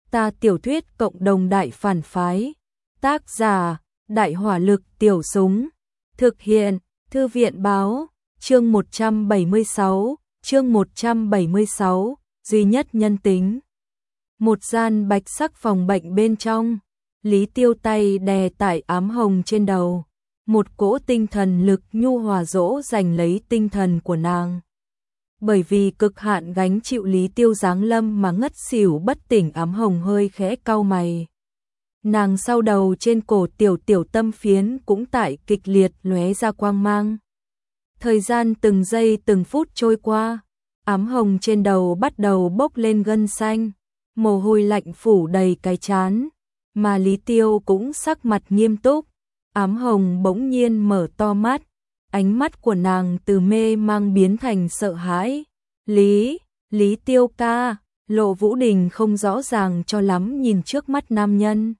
Ta tiểu thuyết cộng đồng đại phản phái. Tác giả: Đại hỏa lực tiểu súng. Thực hiện: Thư viện báo. Chương 176, duy nhất nhân tính. Một gian bạch sắc phòng bệnh bên trong, Lý Tiêu tay đè tại ám hồng trên đầu, một cỗ tinh thần lực nhu hòa dỗ dành lấy tinh thần của nàng. Bởi vì cực hạn gánh chịu Lý Tiêu giáng lâm mà ngất xỉu bất tỉnh, ám hồng hơi khẽ cau mày. Nàng sau đầu trên cổ tiểu tâm phiến cũng tại kịch liệt lóe ra quang mang. Thời gian từng giây từng phút trôi qua, ám hồng trên đầu bắt đầu bốc lên gân xanh, mồ hôi lạnh phủ đầy cái trán, mà Lý Tiêu cũng sắc mặt nghiêm túc. Ám hồng bỗng nhiên mở to mắt, ánh mắt của nàng từ mê mang biến thành sợ hãi. Lý Tiêu ca. Lộ Vũ Đình không rõ ràng cho lắm nhìn trước mắt nam nhân.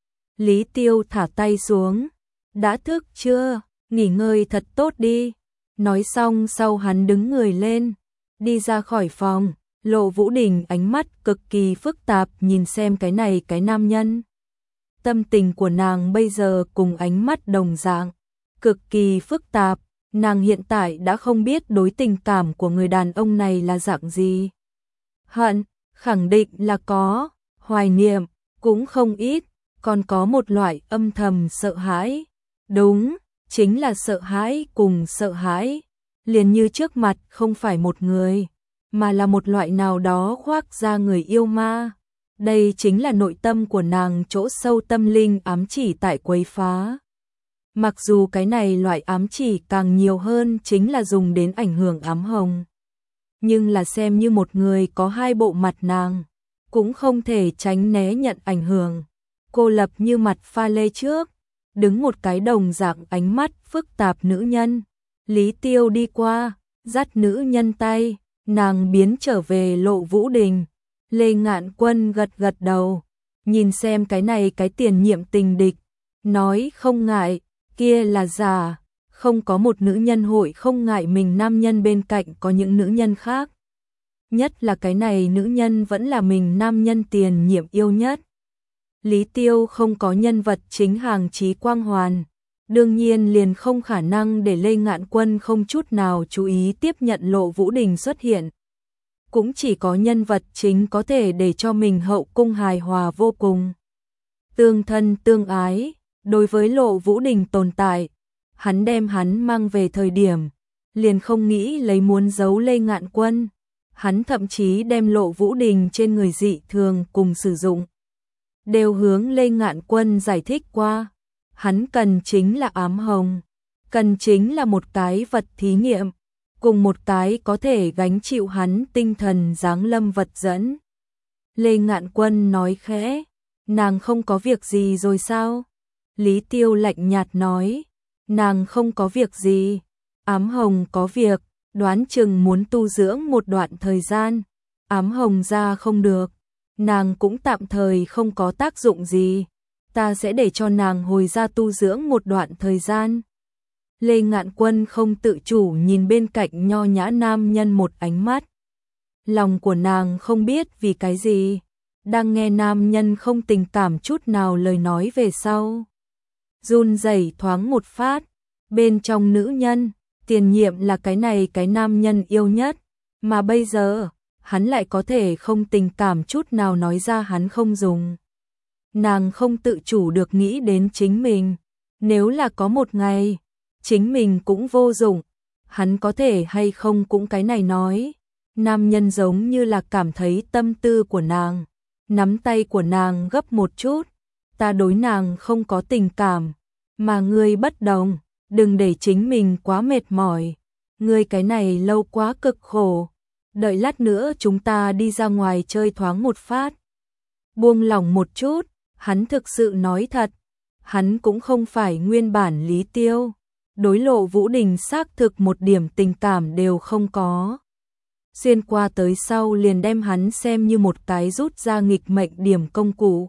Lý Tiêu thả tay xuống. Đã thức chưa? Nghỉ ngơi thật tốt đi. Nói xong sau hắn đứng người lên, đi ra khỏi phòng. Lộ Vũ Đình ánh mắt cực kỳ phức tạp nhìn xem cái nam nhân. Tâm tình của nàng bây giờ cùng ánh mắt đồng dạng, cực kỳ phức tạp. Nàng hiện tại đã không biết đối tình cảm của người đàn ông này là dạng gì. Hận, khẳng định là có, hoài niệm, cũng không ít, còn có một loại âm thầm sợ hãi. Đúng, chính là sợ hãi cùng sợ hãi. Liền như trước mặt không phải một người, mà là một loại nào đó khoác ra người yêu ma. Đây chính là nội tâm của nàng chỗ sâu tâm linh ám chỉ tại quấy phá. Mặc dù cái này loại ám chỉ càng nhiều hơn chính là dùng đến ảnh hưởng ám hồng. Nhưng là xem như một người có hai bộ mặt, nàng cũng không thể tránh né nhận ảnh hưởng. Cô lập như mặt pha lê trước, đứng một cái đồng dạng ánh mắt phức tạp nữ nhân. Lý Tiêu đi qua, dắt nữ nhân tay, nàng biến trở về Lộ Vũ Đình. Lê Ngạn Quân gật đầu, nhìn xem cái tiền nhiệm tình địch, nói không ngại, kia là giả, không có một nữ nhân hội không ngại mình nam nhân bên cạnh có những nữ nhân khác. Nhất là cái này nữ nhân vẫn là mình nam nhân tiền nhiệm yêu nhất. Lý Tiêu không có nhân vật chính hàng chí quang hoàn, đương nhiên liền không khả năng để Lê Ngạn Quân không chút nào chú ý tiếp nhận Lộ Vũ Đình xuất hiện. Cũng chỉ có nhân vật chính có thể để cho mình hậu cung hài hòa vô cùng, tương thân tương ái. Đối với Lộ Vũ Đình tồn tại, hắn đem hắn mang về thời điểm, liền không nghĩ lấy muốn giấu Lê Ngạn Quân. Hắn thậm chí đem Lộ Vũ Đình trên người dị thường cùng sử dụng, đều hướng Lê Ngạn Quân giải thích qua. Hắn cần chính là ám hồng, cần chính là một cái vật thí nghiệm, cùng một cái có thể gánh chịu hắn tinh thần giáng lâm vật dẫn. Lê Ngạn Quân nói khẽ, nàng không có việc gì rồi sao? Lý Tiêu lạnh nhạt nói, nàng không có việc gì, ám hồng có việc, đoán chừng muốn tu dưỡng một đoạn thời gian. Ám hồng ra không được, nàng cũng tạm thời không có tác dụng gì, ta sẽ để cho nàng hồi ra tu dưỡng một đoạn thời gian. Lê Ngạn Quân không tự chủ nhìn bên cạnh nho nhã nam nhân một ánh mắt. Lòng của nàng không biết vì cái gì, đang nghe nam nhân không tình cảm chút nào lời nói về sau. Run rẩy thoáng một phát, bên trong nữ nhân, tiền nhiệm là cái nam nhân yêu nhất, mà bây giờ, hắn lại có thể không tình cảm chút nào nói ra hắn không dùng. Nàng không tự chủ được nghĩ đến chính mình, nếu là có một ngày, chính mình cũng vô dụng, hắn có thể hay không cũng cái này nói. Nam nhân giống như là cảm thấy tâm tư của nàng, nắm tay của nàng gấp một chút, ta đối nàng không có tình cảm, mà ngươi bất đồng, đừng để chính mình quá mệt mỏi, ngươi cái này lâu quá cực khổ, đợi lát nữa chúng ta đi ra ngoài chơi thoáng một phát. Buông lỏng một chút, hắn thực sự nói thật, hắn cũng không phải nguyên bản Lý Tiêu, đối Lộ Vũ Đình xác thực một điểm tình cảm đều không có. Xuyên qua tới sau liền đem hắn xem như một cái rút ra nghịch mệnh điểm công cụ.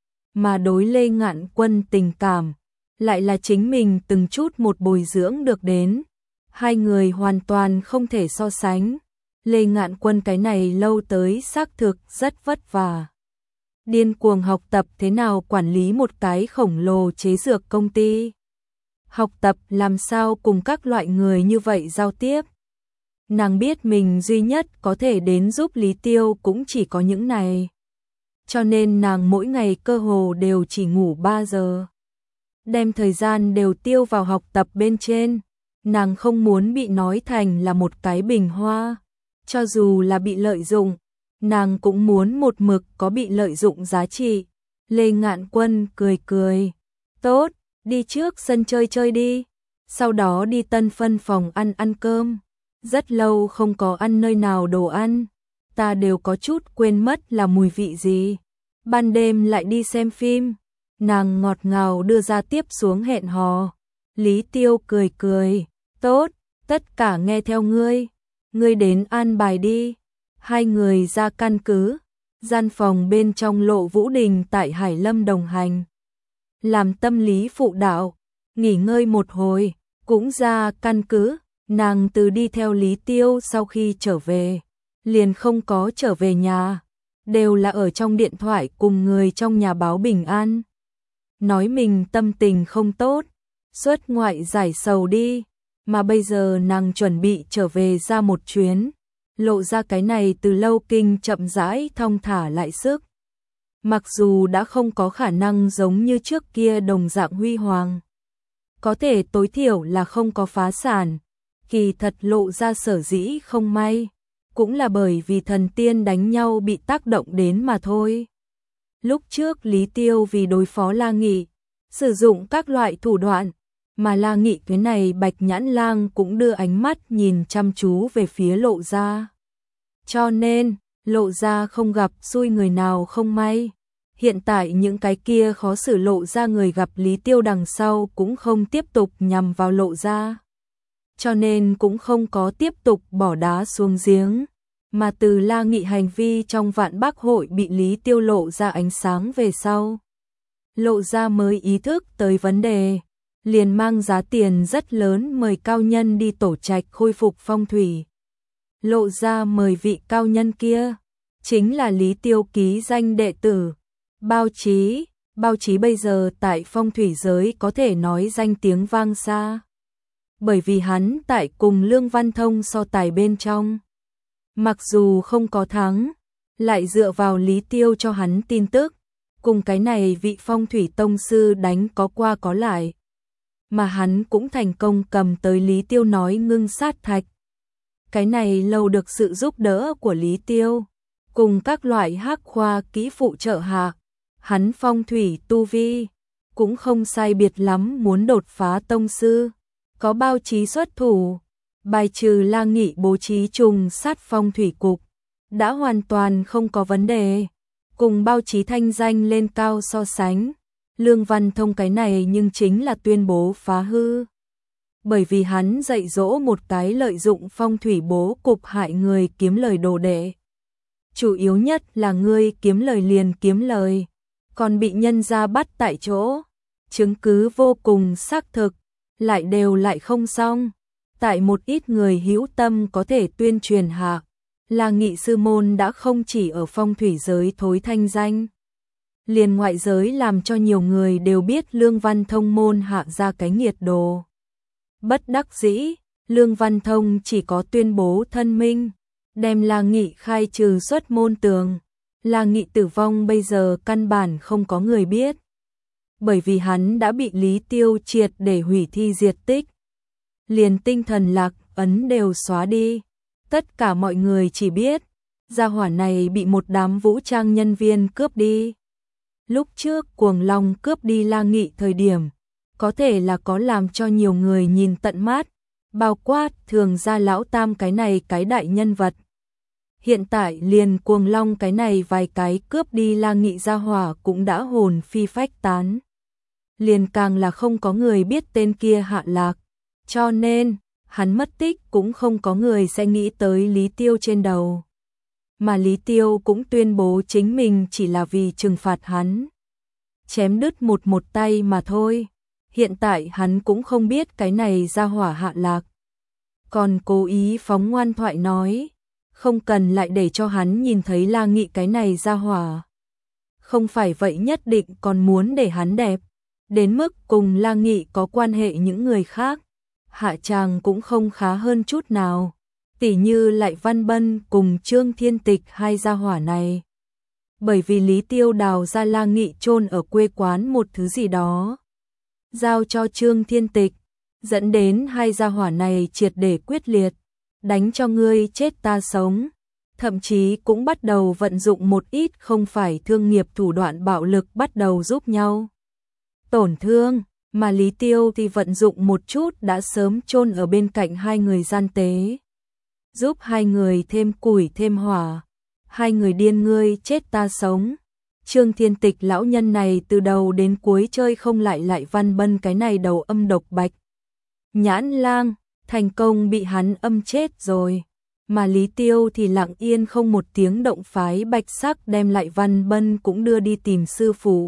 Mà đối Lê Ngạn Quân tình cảm, lại là chính mình từng chút một bồi dưỡng được đến. Hai người hoàn toàn không thể so sánh. Lê Ngạn Quân cái này lâu tới xác thực rất vất vả. điên cuồng học tập thế nào quản lý một cái khổng lồ chế dược công ty. Học tập làm sao cùng các loại người như vậy giao tiếp. Nàng biết mình duy nhất có thể đến giúp Lý Tiêu cũng chỉ có những này. Cho nên nàng mỗi ngày cơ hồ đều chỉ ngủ 3 giờ. Đem thời gian đều tiêu vào học tập bên trên. Nàng không muốn bị nói thành là một cái bình hoa. Cho dù là bị lợi dụng, nàng cũng muốn một mực có bị lợi dụng giá trị. Lê Ngạn Quân cười cười. Tốt, đi trước sân chơi chơi đi. Sau đó đi Tân Phân phòng ăn cơm. Rất lâu không có ăn nơi nào đồ ăn. Ta đều có chút quên mất là mùi vị gì. Ban đêm lại đi xem phim. Nàng ngọt ngào đưa ra tiếp xuống hẹn hò. Lý Tiêu cười cười. Tốt, tất cả nghe theo ngươi. Ngươi đến an bài đi. Hai người ra căn cứ. Gian phòng bên trong Lộ Vũ Đình tại Hải Lâm đồng hành. Làm tâm lý phụ đạo. Nghỉ ngơi một hồi. Cũng ra căn cứ. Nàng từ đi theo Lý Tiêu sau khi trở về. Liền không có trở về nhà. Đều là ở trong điện thoại cùng người trong nhà báo bình an. Nói mình tâm tình không tốt. Xuất ngoại giải sầu đi. Mà bây giờ nàng chuẩn bị trở về ra một chuyến. Lộ ra cái này từ lâu kinh chậm rãi thong thả lại sức. Mặc dù đã không có khả năng giống như trước kia đồng dạng huy hoàng. Có thể tối thiểu là không có phá sản. Kỳ thật Lộ ra sở dĩ không may. Cũng là bởi vì thần tiên đánh nhau bị tác động đến mà thôi. Lúc trước Lý Tiêu vì đối phó La Nghị, sử dụng các loại thủ đoạn. Mà La Nghị cái này Bạch Nhãn Lang cũng đưa ánh mắt nhìn chăm chú về phía Lộ ra. Cho nên, Lộ ra không gặp xui người nào không may. Hiện tại những cái kia khó xử Lộ ra người gặp Lý Tiêu đằng sau cũng không tiếp tục nhằm vào Lộ ra. Cho nên cũng không có tiếp tục bỏ đá xuống giếng. Mà từ La Nghị hành vi trong Vạn Bác hội bị Lý Tiêu lộ ra ánh sáng về sau. Lộ ra mới ý thức tới vấn đề. Liền mang giá tiền rất lớn mời cao nhân đi tổ trạch khôi phục phong thủy. Lộ ra mời vị cao nhân kia. Chính là Lý Tiêu ký danh đệ tử. Bao Chí bây giờ tại phong thủy giới có thể nói danh tiếng vang xa. Bởi vì hắn tại cùng Lương Văn Thông so tài bên trong. Mặc dù không có thắng, lại dựa vào Lý Tiêu cho hắn tin tức. Cùng cái này vị phong thủy tông sư đánh có qua có lại. Mà hắn cũng thành công cầm tới Lý Tiêu nói ngưng sát thạch. Cái này lâu được sự giúp đỡ của Lý Tiêu. Cùng các loại hắc khoa kỹ phụ trợ hạ. Hắn phong thủy tu vi. Cũng không sai biệt lắm muốn đột phá tông sư. Có Bao Chí xuất thủ. Bài trừ La Nghị bố trí trùng sát phong thủy cục. Đã hoàn toàn không có vấn đề. Cùng Bao Chí thanh danh lên cao so sánh. Lương Văn Thông cái này nhưng chính là tuyên bố phá hư. Bởi vì hắn dạy dỗ một cái lợi dụng phong thủy bố cục hại người kiếm lời đồ đệ. Chủ yếu nhất là ngươi kiếm lời liền kiếm lời. Còn bị nhân gia bắt tại chỗ. Chứng cứ vô cùng xác thực. Lại đều lại không xong. Tại một ít người hữu tâm có thể tuyên truyền hạ. Là Nghị sư môn đã không chỉ ở phong thủy giới thối thanh danh. Liền ngoại giới làm cho nhiều người đều biết Lương Văn Thông môn hạ ra cái nghiệt đồ. Bất đắc dĩ, Lương Văn Thông chỉ có tuyên bố thân minh. Đem La Nghị khai trừ xuất môn tường. La Nghị tử vong bây giờ căn bản không có người biết. Bởi vì hắn đã bị Lý Tiêu triệt để hủy thi diệt tích. Liền tinh thần lạc ấn đều xóa đi. Tất cả mọi người chỉ biết, gia hỏa này bị một đám vũ trang nhân viên cướp đi. Lúc trước Cuồng Long cướp đi La Nghị thời điểm, có thể là có làm cho nhiều người nhìn tận mắt, bao quát Thường gia lão tam cái này cái đại nhân vật. Hiện tại liền Cuồng Long cái này vài cái cướp đi La Nghị gia hỏa cũng đã hồn phi phách tán. Liền càng là không có người biết tên kia hạ lạc. Cho nên, hắn mất tích cũng không có người sẽ nghĩ tới Lý Tiêu trên đầu. Mà Lý Tiêu cũng tuyên bố chính mình chỉ là vì trừng phạt hắn. Chém đứt một tay mà thôi. Hiện tại hắn cũng không biết cái này ra hỏa hạ lạc. Còn cố ý phóng ngoan thoại nói. Không cần lại để cho hắn nhìn thấy La Nghị cái này ra hỏa. không phải vậy nhất định còn muốn để hắn đẹp, đến mức cùng La Nghị có quan hệ những người khác. Hạ chàng cũng không khá hơn chút nào, tỉ như lại Văn Bân cùng Trương Thiên Tịch hai gia hỏa này. Bởi vì Lý Tiêu đào ra La Nghị chôn ở quê quán một thứ gì đó, giao cho Trương Thiên Tịch, dẫn đến hai gia hỏa này triệt để quyết liệt, đánh cho ngươi chết ta sống, thậm chí cũng bắt đầu vận dụng một ít không phải thương nghiệp thủ đoạn bạo lực bắt đầu giúp nhau tổn thương, mà Lý Tiêu thì vận dụng một chút đã sớm chôn ở bên cạnh hai người gian tế, giúp hai người thêm củi thêm hỏa, hai người điên ngươi chết ta sống. Trương Thiên Tịch lão nhân này từ đầu đến cuối chơi không lại Văn Bân cái này đầu âm độc bạch nhãn lang, thành công bị hắn âm chết rồi. Mà Lý Tiêu thì lặng yên không một tiếng động phái Bạch Sắc đem lại Văn Bân cũng đưa đi tìm sư phụ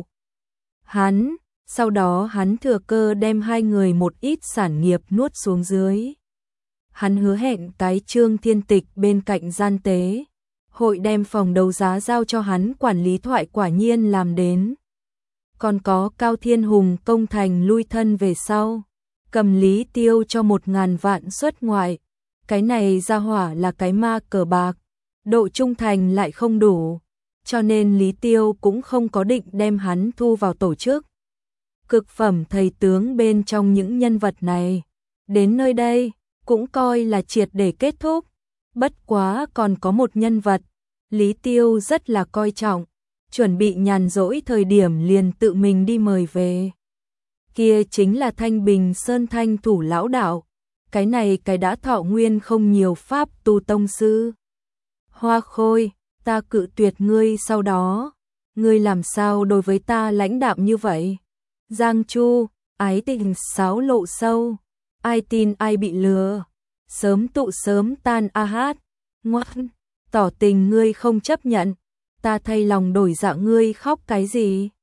hắn, sau đó hắn thừa cơ đem hai người một ít sản nghiệp nuốt xuống dưới. Hắn hứa hẹn cái Trương Thiên Tịch bên cạnh gian tế hội đem phòng đấu giá giao cho hắn quản lý, thoại quả nhiên làm đến. Còn có Cao Thiên Hùng công thành lui thân về sau, cầm Lý Tiêu cho 1.000 vạn xuất ngoại. Cái này ra hỏa là cái ma cờ bạc, độ trung thành lại không đủ, cho nên Lý Tiêu cũng không có định đem hắn thu vào tổ chức. Cực phẩm thầy tướng bên trong những nhân vật này, đến nơi đây cũng coi là triệt để kết thúc. Bất quá còn có một nhân vật, Lý Tiêu rất là coi trọng, chuẩn bị nhàn rỗi thời điểm liền tự mình đi mời về. Kia chính là Thanh Bình Sơn Thanh thủ lão đạo, cái này cái đã thọ nguyên không nhiều pháp tu tông sư. Hoa Khôi, ta cự tuyệt ngươi sau đó, ngươi làm sao đối với ta lãnh đạm như vậy? Giang Chu, ái tình xáo lộ sâu, ai tin ai bị lừa, sớm tụ sớm tan a hát, ngoan, tỏ tình ngươi không chấp nhận, ta thay lòng đổi dạ ngươi khóc cái gì?